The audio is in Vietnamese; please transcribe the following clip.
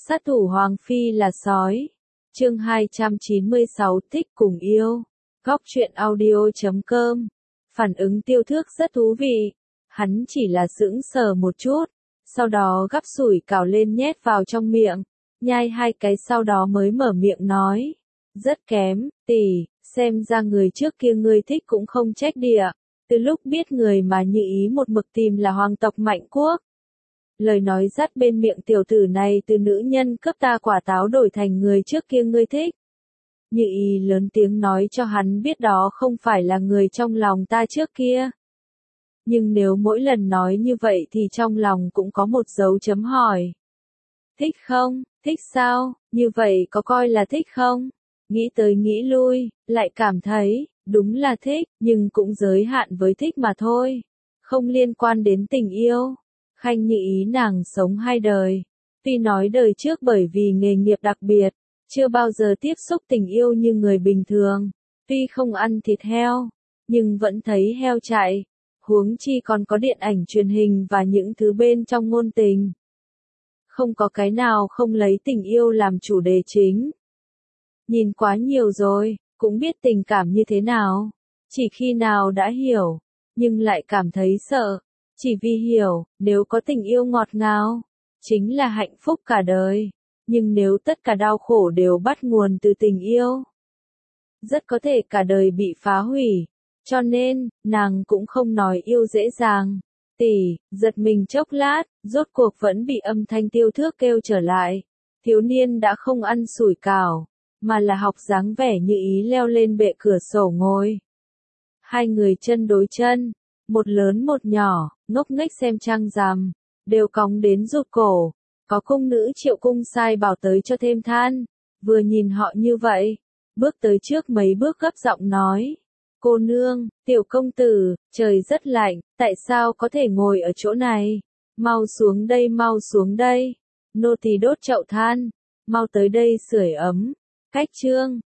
Sát thủ Hoàng Phi là sói. Chương 296 thích cùng yêu. Góc truyện audio.com. Phản ứng Tiêu Thước rất thú vị. Hắn chỉ là sững sờ một chút, sau đó gắp sủi cảo lên nhét vào trong miệng, nhai 2 cái sau đó mới mở miệng nói. Rất kém, tỷ, xem ra người trước kia ngươi thích cũng không trách địa. Từ lúc biết người mà Như Ý một mực tìm là hoàng tộc Mạnh Quốc. Lời nói dắt bên miệng tiểu tử này từ nữ nhân cướp ta quả táo đổi thành người trước kia ngươi thích. Như Ý lớn tiếng nói cho hắn biết đó không phải là người trong lòng ta trước kia. Nhưng nếu mỗi lần nói như vậy thì trong lòng cũng có một dấu chấm hỏi. Thích không? Thích sao? Như vậy có coi là thích không? Nghĩ tới nghĩ lui, lại cảm thấy, đúng là thích, nhưng cũng giới hạn với thích mà thôi. Không liên quan đến tình yêu. Khanh Như Ý nàng sống 2 đời. Tuy nói đời trước bởi vì nghề nghiệp đặc biệt, chưa bao giờ tiếp xúc tình yêu như người bình thường. Tuy không ăn thịt heo, nhưng vẫn thấy heo chạy. Huống chi còn có điện ảnh truyền hình và những thứ bên trong ngôn tình. Không có cái nào không lấy tình yêu làm chủ đề chính. Nhìn quá nhiều rồi, cũng biết tình cảm như thế nào. Chỉ khi nào đã hiểu, nhưng lại cảm thấy sợ. Chỉ vì hiểu, nếu có tình yêu ngọt ngào, chính là hạnh phúc cả đời. Nhưng nếu tất cả đau khổ đều bắt nguồn từ tình yêu, rất có thể cả đời bị phá hủy. Cho nên, nàng cũng không nói yêu dễ dàng. Tỷ, giật mình chốc lát, rốt cuộc vẫn bị âm thanh Tiêu Thước kêu trở lại. Thiếu niên đã không ăn sủi cảo, mà là học dáng vẻ Như Ý leo lên bệ cửa sổ ngồi. 2 người chân đối chân, một lớn một nhỏ, ngốc nghếch xem trăng rằm, đều cóng đến rụt cổ. Có cung nữ Triệu Cung sai bảo tới cho thêm than, vừa nhìn họ như vậy, bước tới trước mấy bước gấp giọng nói. Cô nương, tiểu công tử, trời rất lạnh, tại sao có thể ngồi ở chỗ này? Mau xuống đây, mau xuống đây. Nô tỳ đốt chậu than, mau tới đây sưởi ấm. Cách trương,